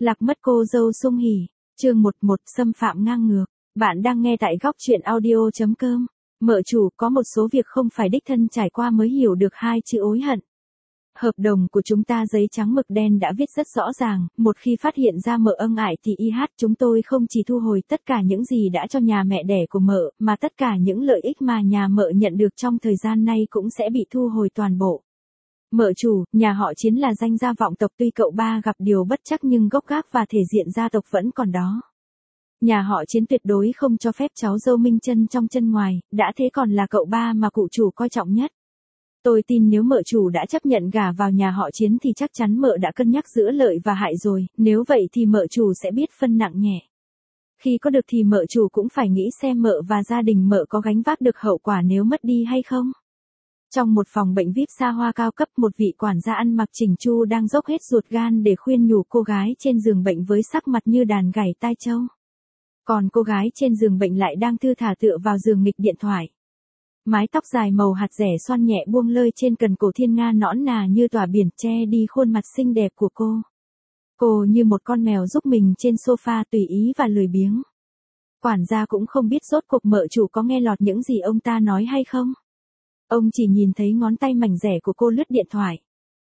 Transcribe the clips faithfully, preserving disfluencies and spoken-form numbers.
Lạc mất cô dâu sung hỉ. Chương một một xâm phạm ngang ngược. Bạn đang nghe tại góc truyện audio chấm com. Mợ chủ, có một số việc không phải đích thân trải qua mới hiểu được hai chữ hối hận. Hợp đồng của chúng ta giấy trắng mực đen đã viết rất rõ ràng, một khi phát hiện ra mợ ân ải thì i hát chúng tôi không chỉ thu hồi tất cả những gì đã cho nhà mẹ đẻ của mợ, mà tất cả những lợi ích mà nhà mợ nhận được trong thời gian nay cũng sẽ bị thu hồi toàn bộ. Mợ chủ, nhà họ Chiến là danh gia vọng tộc, tuy cậu ba gặp điều bất trắc nhưng gốc gác và thể diện gia tộc vẫn còn đó. Nhà họ Chiến tuyệt đối không cho phép cháu dâu minh chân trong chân ngoài, đã thế còn là cậu ba mà cụ chủ coi trọng nhất. Tôi tin nếu mợ chủ đã chấp nhận gả vào nhà họ Chiến thì chắc chắn mợ đã cân nhắc giữa lợi và hại rồi, nếu vậy thì mợ chủ sẽ biết phân nặng nhẹ. Khi có được thì mợ chủ cũng phải nghĩ xem mợ và gia đình mợ có gánh vác được hậu quả nếu mất đi hay không. Trong một phòng bệnh vi ai pi xa hoa cao cấp, một vị quản gia ăn mặc chỉnh chu đang dốc hết ruột gan để khuyên nhủ cô gái trên giường bệnh với sắc mặt như đàn gảy tai trâu. Còn cô gái trên giường bệnh lại đang thư thả tựa vào giường nghịch điện thoại. Mái tóc dài màu hạt rẻ xoăn nhẹ buông lơi trên cần cổ thiên nga nõn nà như tỏa biển che đi khuôn mặt xinh đẹp của cô. Cô như một con mèo giúp mình trên sofa tùy ý và lười biếng. Quản gia cũng không biết rốt cuộc mợ chủ có nghe lọt những gì ông ta nói hay không. Ông chỉ nhìn thấy ngón tay mảnh rẻ của cô lướt điện thoại.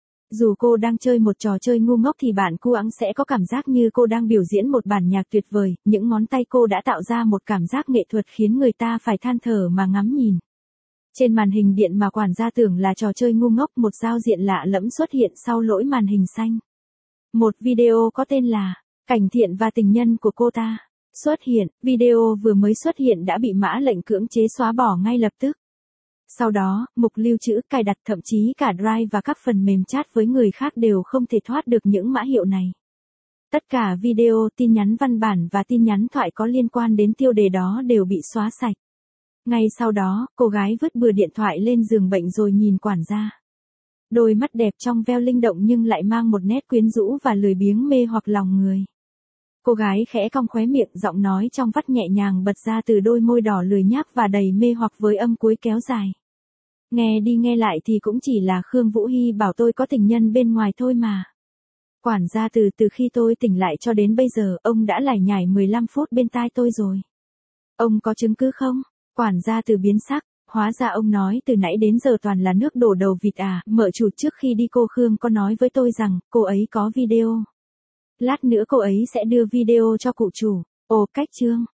Dù cô đang chơi một trò chơi ngu ngốc thì bạn cu ẵng sẽ có cảm giác như cô đang biểu diễn một bản nhạc tuyệt vời, những ngón tay cô đã tạo ra một cảm giác nghệ thuật khiến người ta phải than thở mà ngắm nhìn. Trên màn hình điện mà quản gia tưởng là trò chơi ngu ngốc, một giao diện lạ lẫm xuất hiện sau lỗi màn hình xanh. Một video có tên là Cảnh Thiện và tình nhân của cô ta xuất hiện, video vừa mới xuất hiện đã bị mã lệnh cưỡng chế xóa bỏ ngay lập tức. Sau đó, mục lưu trữ, cài đặt, thậm chí cả Drive và các phần mềm chat với người khác đều không thể thoát được những mã hiệu này. Tất cả video, tin nhắn văn bản và tin nhắn thoại có liên quan đến tiêu đề đó đều bị xóa sạch. Ngay sau đó, cô gái vứt bừa điện thoại lên giường bệnh rồi nhìn quản gia. Đôi mắt đẹp trong veo linh động nhưng lại mang một nét quyến rũ và lười biếng mê hoặc lòng người. Cô gái khẽ cong khóe miệng, giọng nói trong vắt nhẹ nhàng bật ra từ đôi môi đỏ lười nhác và đầy mê hoặc với âm cuối kéo dài. Nghe đi nghe lại thì cũng chỉ là Khương Vũ Hy bảo tôi có tình nhân bên ngoài thôi mà. Quản gia từ từ khi tôi tỉnh lại cho đến bây giờ, ông đã lải nhải mười lăm phút bên tai tôi rồi. Ông có chứng cứ không? Quản gia từ biến sắc, hóa ra ông nói từ nãy đến giờ toàn là nước đổ đầu vịt à, mợ chủ trước khi đi cô Khương có nói với tôi rằng, cô ấy có video. Lát nữa cô ấy sẽ đưa video cho cụ chủ. Ồ, cách chương.